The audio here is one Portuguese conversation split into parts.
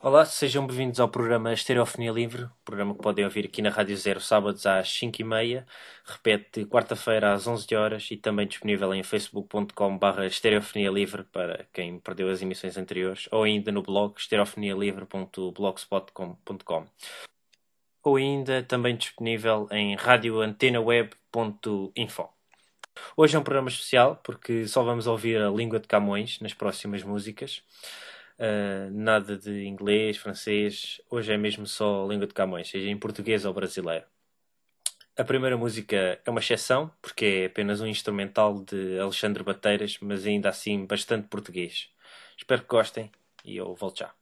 Olá, sejam bem-vindos ao programa Estereofonia Livre, programa que podem ouvir aqui na Rádio Zero sábados às 5h30, repete quarta-feira às 11 horas e também disponível em facebook.com/estereofonia livre para quem perdeu as emissões anteriores, ou ainda no blog estereofonialivre.blogspot.com, ou ainda também disponível em radioantenaweb.info. Hoje é um programa especial porque só vamos ouvir a língua de Camões nas próximas músicas. Nada de inglês, francês. Hoje é mesmo só a língua de Camões, seja em português ou brasileiro. A primeira música é uma exceção, porque é apenas um instrumental de Alexandre Bateiras, mas ainda assim bastante português. Espero que gostem e eu volto já.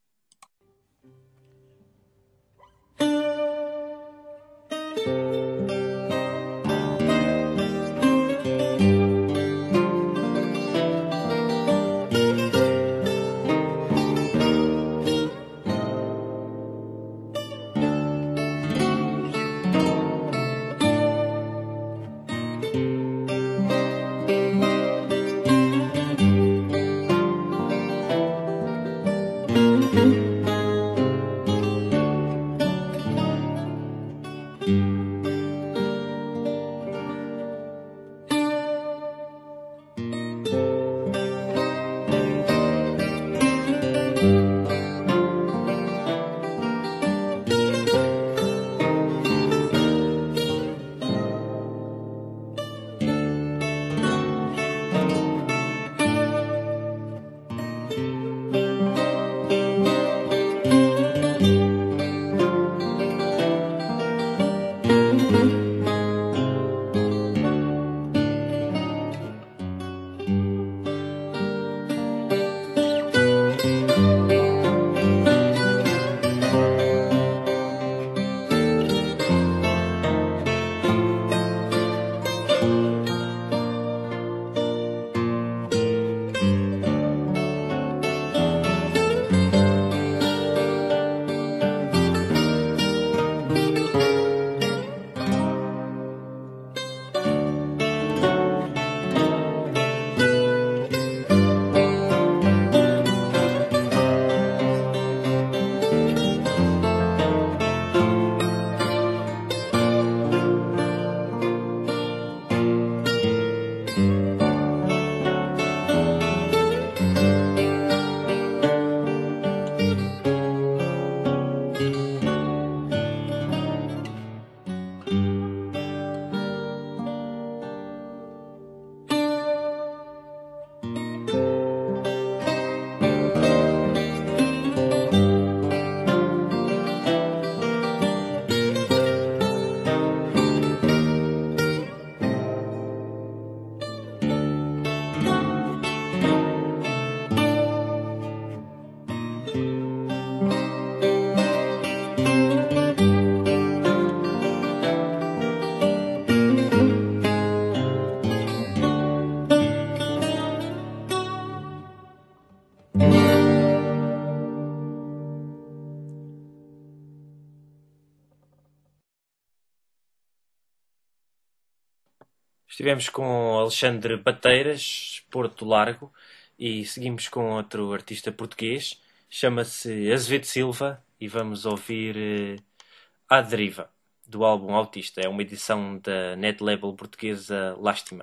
Estivemos com Alexandre Bateiras, Porto Largo, e seguimos com outro artista português, chama-se Azevedo Silva, e vamos ouvir À Deriva, do álbum Autista. É uma edição da net label portuguesa Lástima.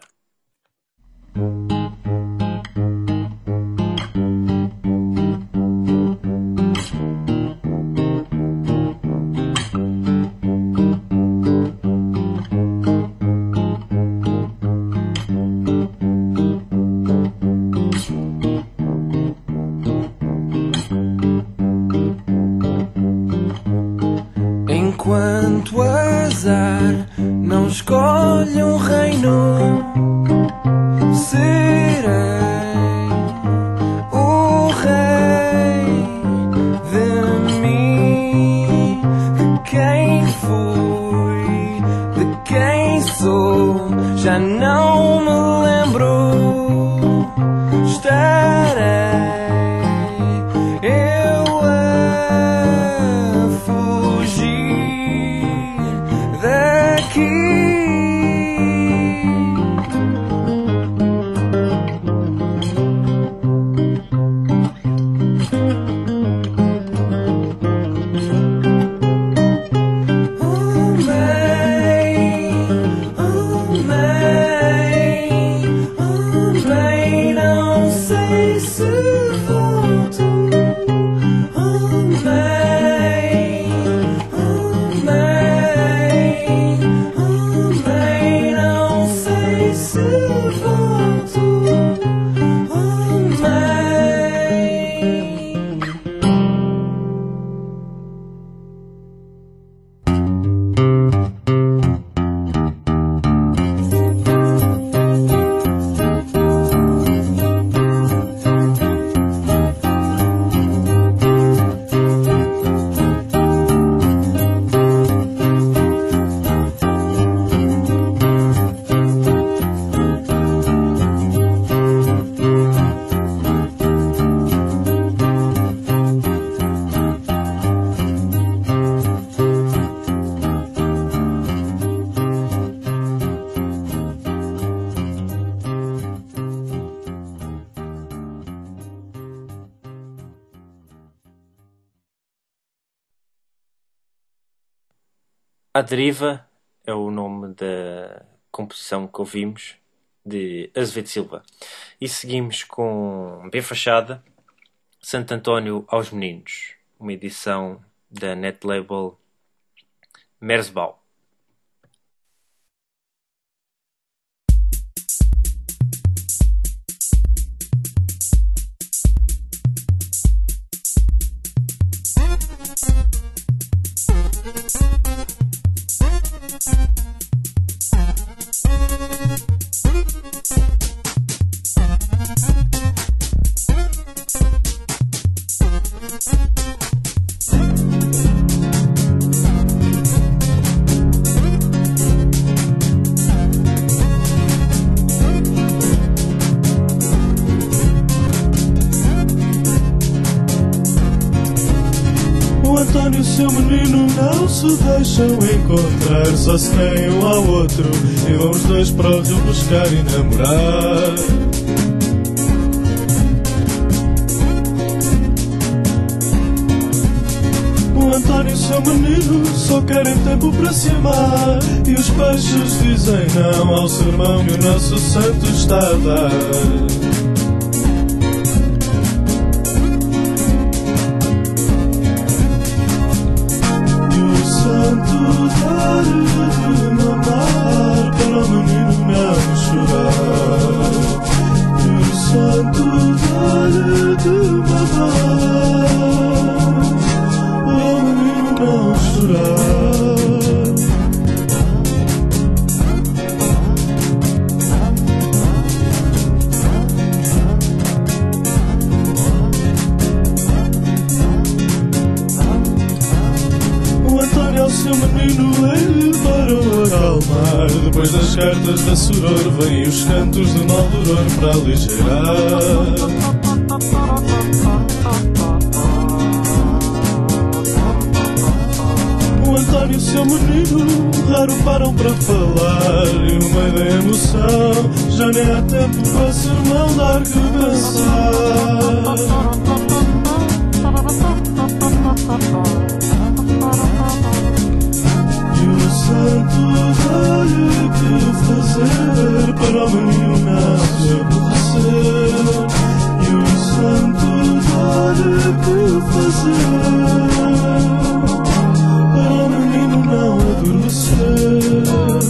Enquanto azar não escolhe um reino, serei o rei de mim, de quem fui, de quem sou, já não me lembro. Estarei eu a fugir daqui. À Deriva é o nome da composição que ouvimos de Azevedo Silva. E seguimos com B Fachada, Santo António aos Meninos, uma edição da net label Merzbau. António e o seu menino não se deixam encontrar, só se têm um ao outro e vão os dois para o rio buscar e namorar. O António e o seu menino só querem tempo para se amar, e os peixes dizem não ao sermão que o nosso santo está a dar. De mamar para o menino não chorar, e o santo dá-lhe de mamar para o menino não chorar. O António ao seu menino ele parou a acalmar, depois das cartas da Soror vêm os cantos de Maldoror para aligeirar. O António e o seu menino raro param para falar, e no meio da emoção já nem há tempo para sermão dar que pensar. E o santo dá-lhe que fazer para o menino não se aborrecer. E o santo dá-lhe que fazer para o menino não adormecer.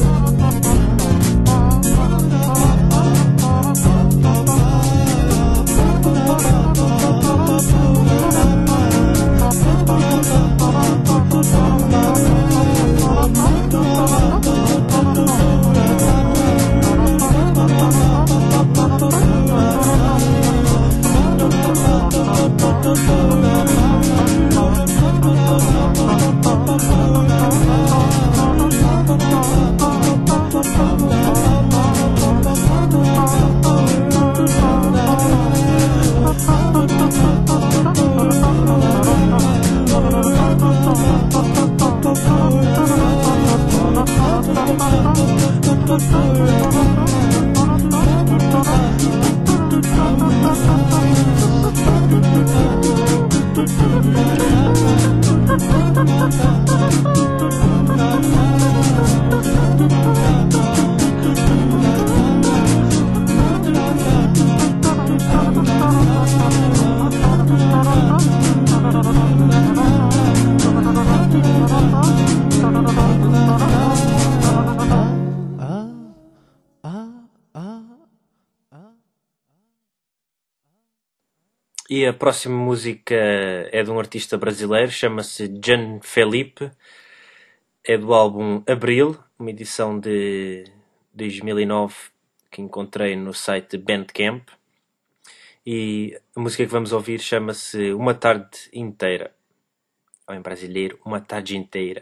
E a próxima música é de um artista brasileiro, chama-se Gian Felipe, é do álbum Abril, uma edição de 2009 que encontrei no site Bandcamp, e a música que vamos ouvir chama-se Uma Tarde Inteira, ou em brasileiro, Uma Tarde Inteira.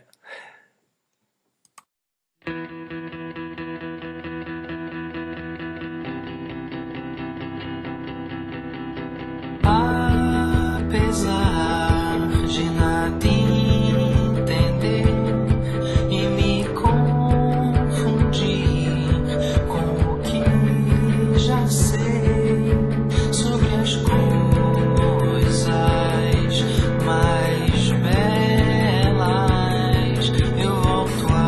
Apesar de nada entender e me confundir com o que já sei sobre as coisas mais belas, eu volto a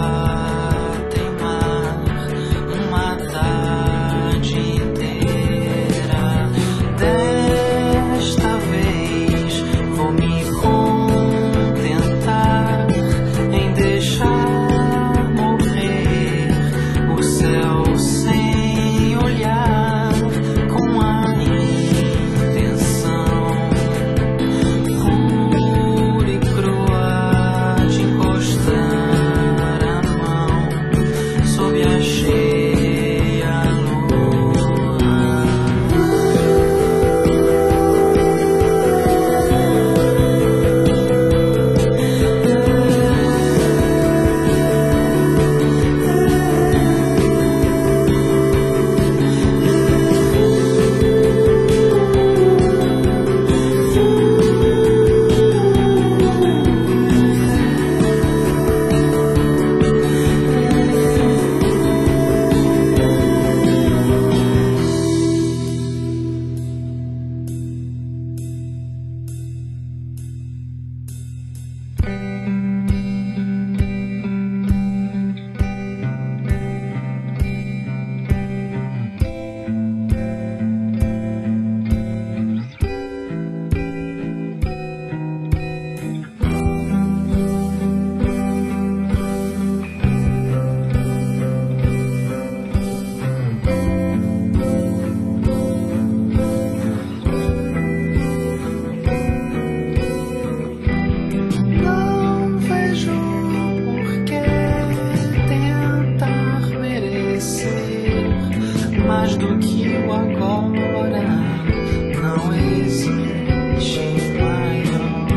Não vejo porquê tentar merecer mais do que o agora. Não existe maior.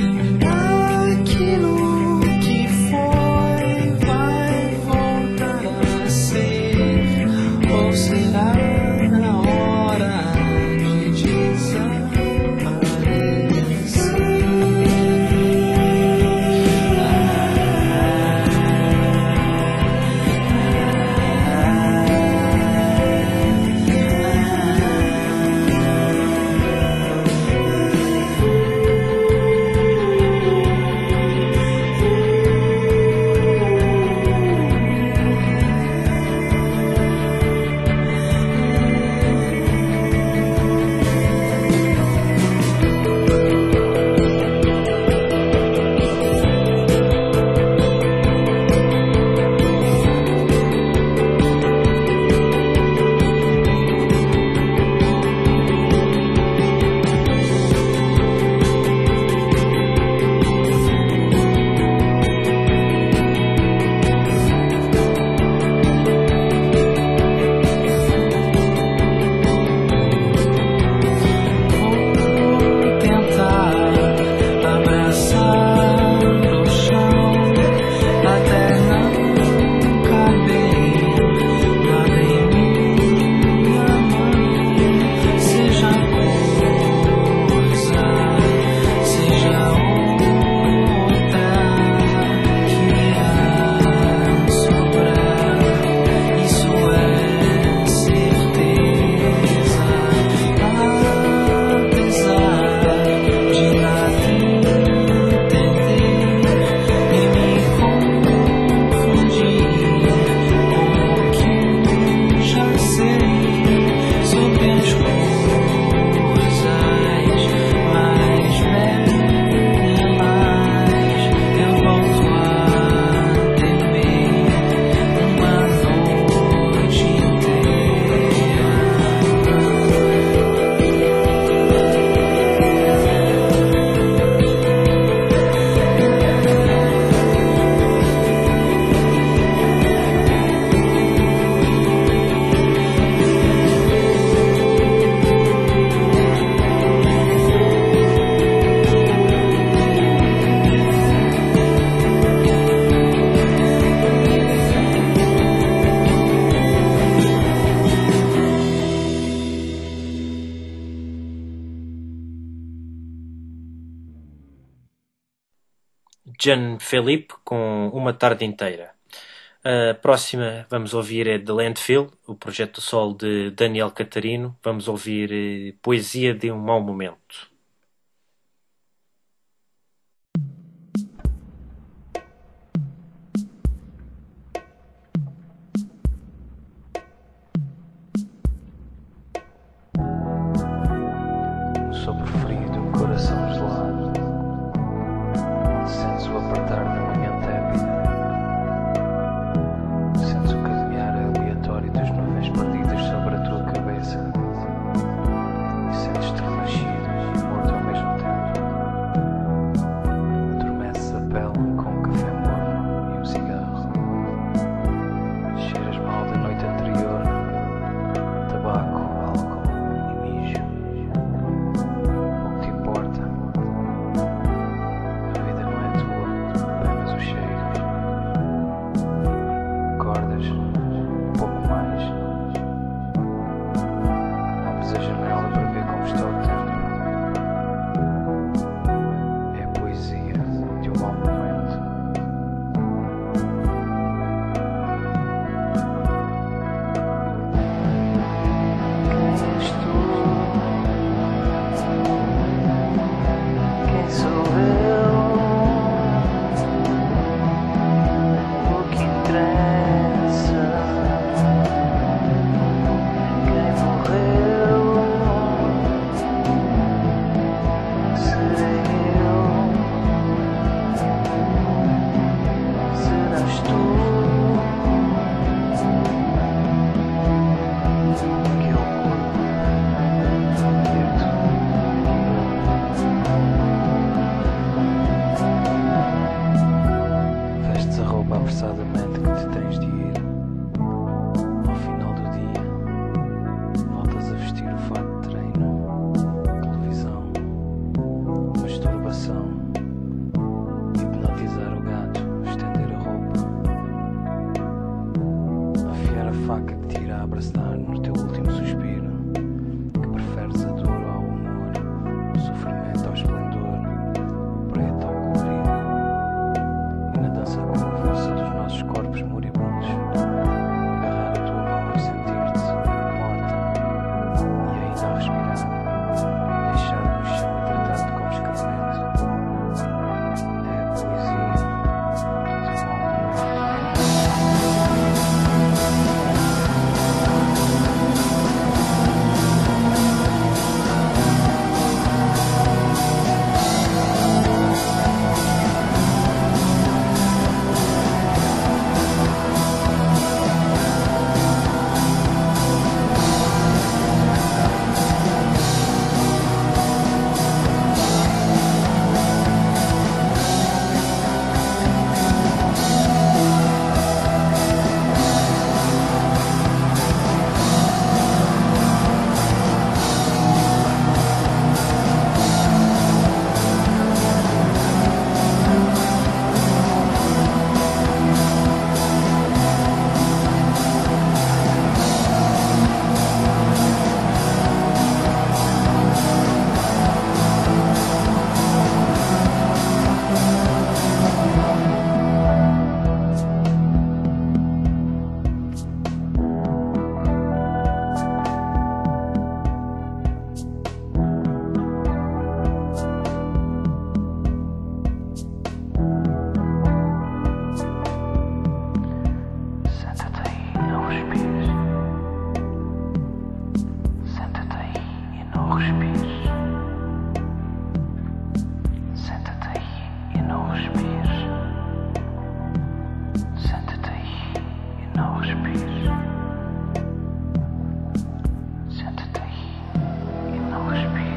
Aquilo que foi vai voltar a ser, ou será na hora de desaparecer. Vou tentar abraçar o chão até não caber nada em minha mão. Seja coisa, seja outra que irá sobrar. Isso é certeza. Apesar de nada entender e me confundir com o que já sei sobre as coisas mais belas, eu volto a temer uma noite inteira. Jean-Philippe com Uma Tarde Inteira. A próxima vamos ouvir é The Landfill, o projeto solo de Daniel Catarino. Vamos ouvir Poesia de um Mau Momento. Um sopro frio de um coração gelado, onde sentes o apertar da manhã tépida, sentes o caminhar aleatório das nuvens perdidas sobre a tua cabeça e sentes-te renascido, morto ao mesmo tempo. Adormeces a pele com um café morno e um cigarro. Cheiras mal da noite anterior, tabaco, álcool e mijo. Pouco te importa. A vida não é tua, apenas os cheiros. Acordas um pouco mais. Abres a janela para ver como está o tempo. É a poesia de um mau momento. Quem és tu? Quem sou eu? casa com a força dos nossos corpos moribundos. Agarrar a tua mão e sentir-te morta e ainda a respirar. Deixar no chão e tratar-te como excremento. É a poesia de um homem. Senta-te aí e não respires. Senta-te aí e não respires. Senta-te aí e não respires. Senta-te aí e não respires. Senta-te aí e não respires.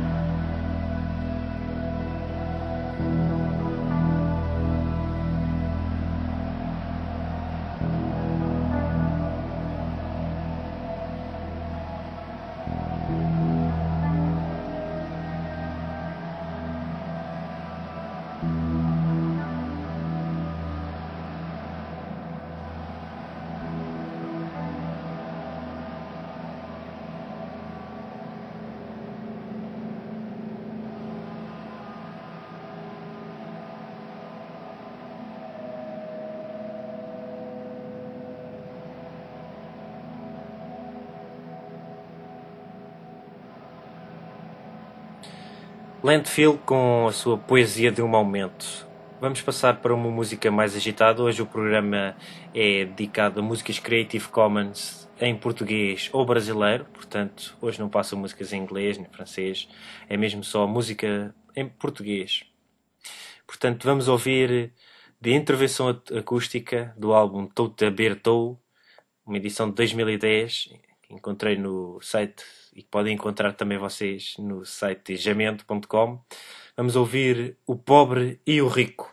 Landfill com a sua poesia de um momento. Vamos passar para uma música mais agitada. Hoje o programa é dedicado a músicas Creative Commons em português ou brasileiro. Portanto, hoje não passo músicas em inglês nem francês. É mesmo só música em português. Portanto, vamos ouvir de intervenção acústica do álbum Touta Bertou, uma edição de 2010, que encontrei no site e que podem encontrar também vocês no site jamento.com. Vamos ouvir O Pobre e o Rico.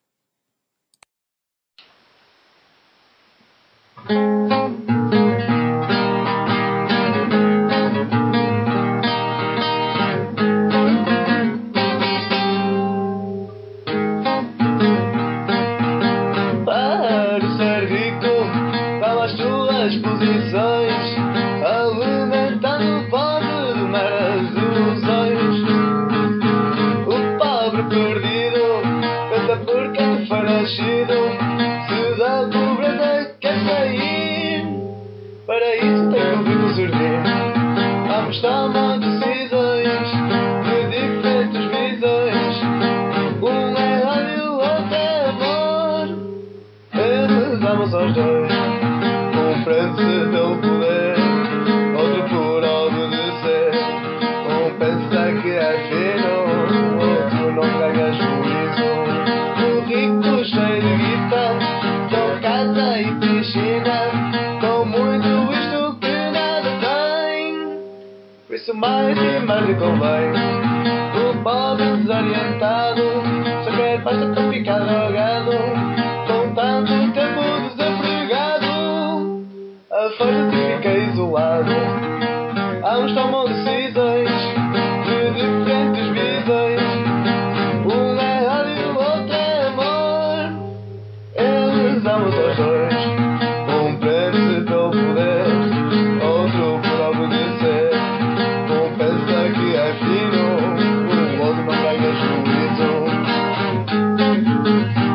Para ser rico, pelas tuas posições, alimentando o pobre de meras ilusões. O pobre perdido pensa por quem foi nascido, se da pobreza quer sair. Para isso tem que ouvir o sorrir. Ambos tomam decisões de diferentes visões. Um é ódio, o outro é amor. Eles amam só os dois. Um prende-se pelo poder, outro por obedecer. Um pensa que é fino, outro não ganha juízo. O rico cheio de guita, com casa e piscina, com muito isto que nada tem. Por isso mais e mais lhe convém. O pobre desorientado só quer pasta para ficar drogado, com tanto tempo desempregado. Afasta-te e fica isolado. Ambos tomam decisões de diferentes visões. Um é ódio, o outro é amor. Eles amam os dois. Um prende-se pelo poder, outro por obedecer. Um pensa que é fino, o outro não ganha juízo.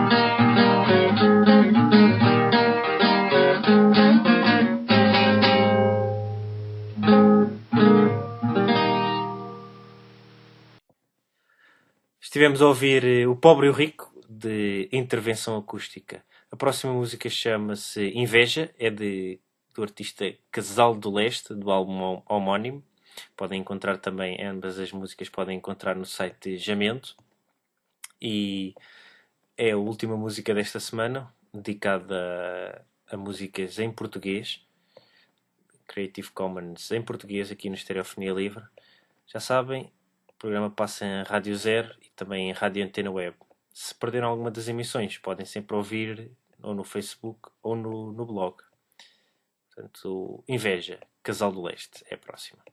tivemos a ouvir O Pobre e o Rico, de Intervenção Acústica. A próxima música chama-se Inveja, é do artista Casal do Leste, do álbum homónimo. Podem encontrar também, ambas as músicas podem encontrar no site Jamento. E é a última música desta semana, dedicada a músicas em português. Creative Commons em português aqui no Estereofonia Livre. Já sabem, o programa passa em Rádio Zero e também em Rádio Antena Web. Se perderam alguma das emissões, podem sempre ouvir ou no Facebook ou no blog. Portanto, Inveja, Casal do Leste, é a próxima.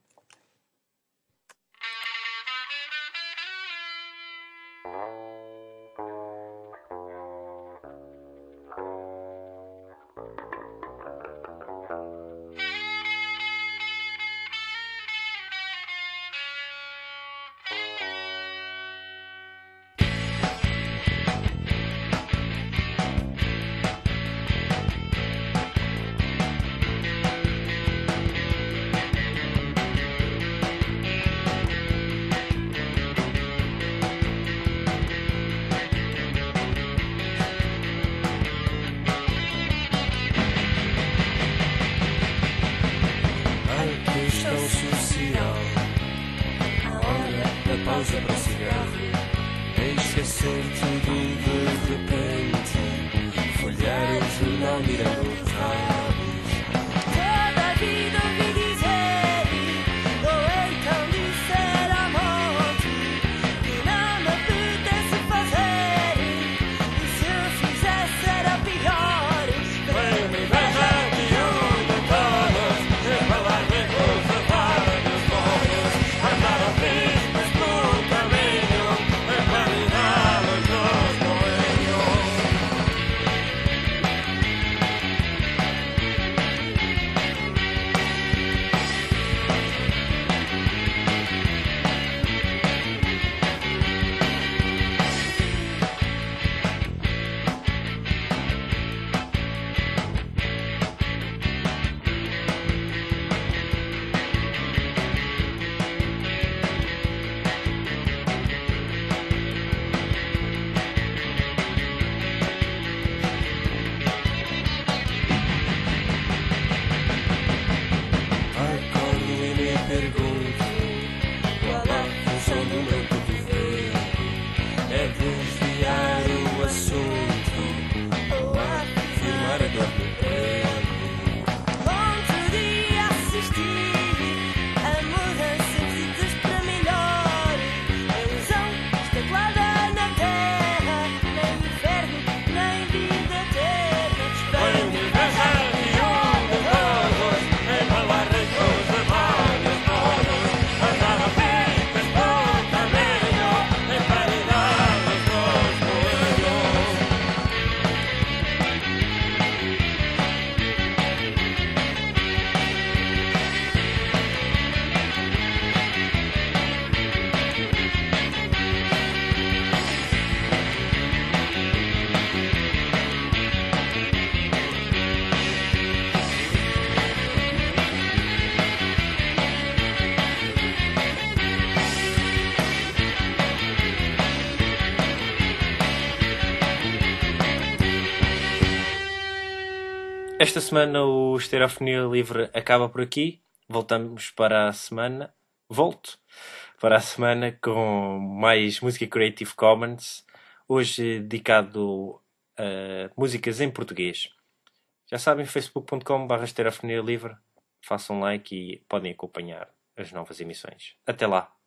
A questão social, a hora da pausa para cigarro, é esquecer tudo de repente, folhear o jornal mirando os rabos. Toda a vida ouvi dizer, ou então disser à morte, que não me apetece fazer, e se eu fizesse era pior. Foi uma inveja que une todos, sem falar bem com os vários modos, andaram tristes pelo caminho, encaminhados nos moinhos. Acordo e me pergunto qual a função do meu cotovelo. É desviar o assunto ou afirmar a dor no pelo. Outro dia assisti a mudança de sítios para melhor, a ilusão estatuada na terra, nem inferno, nem vida eterna. Foi uma inveja que une todos, em falar ricos de vários modos, andaram tristes pelo caminho, emparedados nos moinhos. Esta semana o Estereofonia Livre acaba por aqui. Voltamos para a semana. Volto para a semana com mais música Creative Commons. Hoje dedicado a músicas em português. Já sabem, facebook.com/estereofonia livre. Façam like e podem acompanhar as novas emissões. Até lá!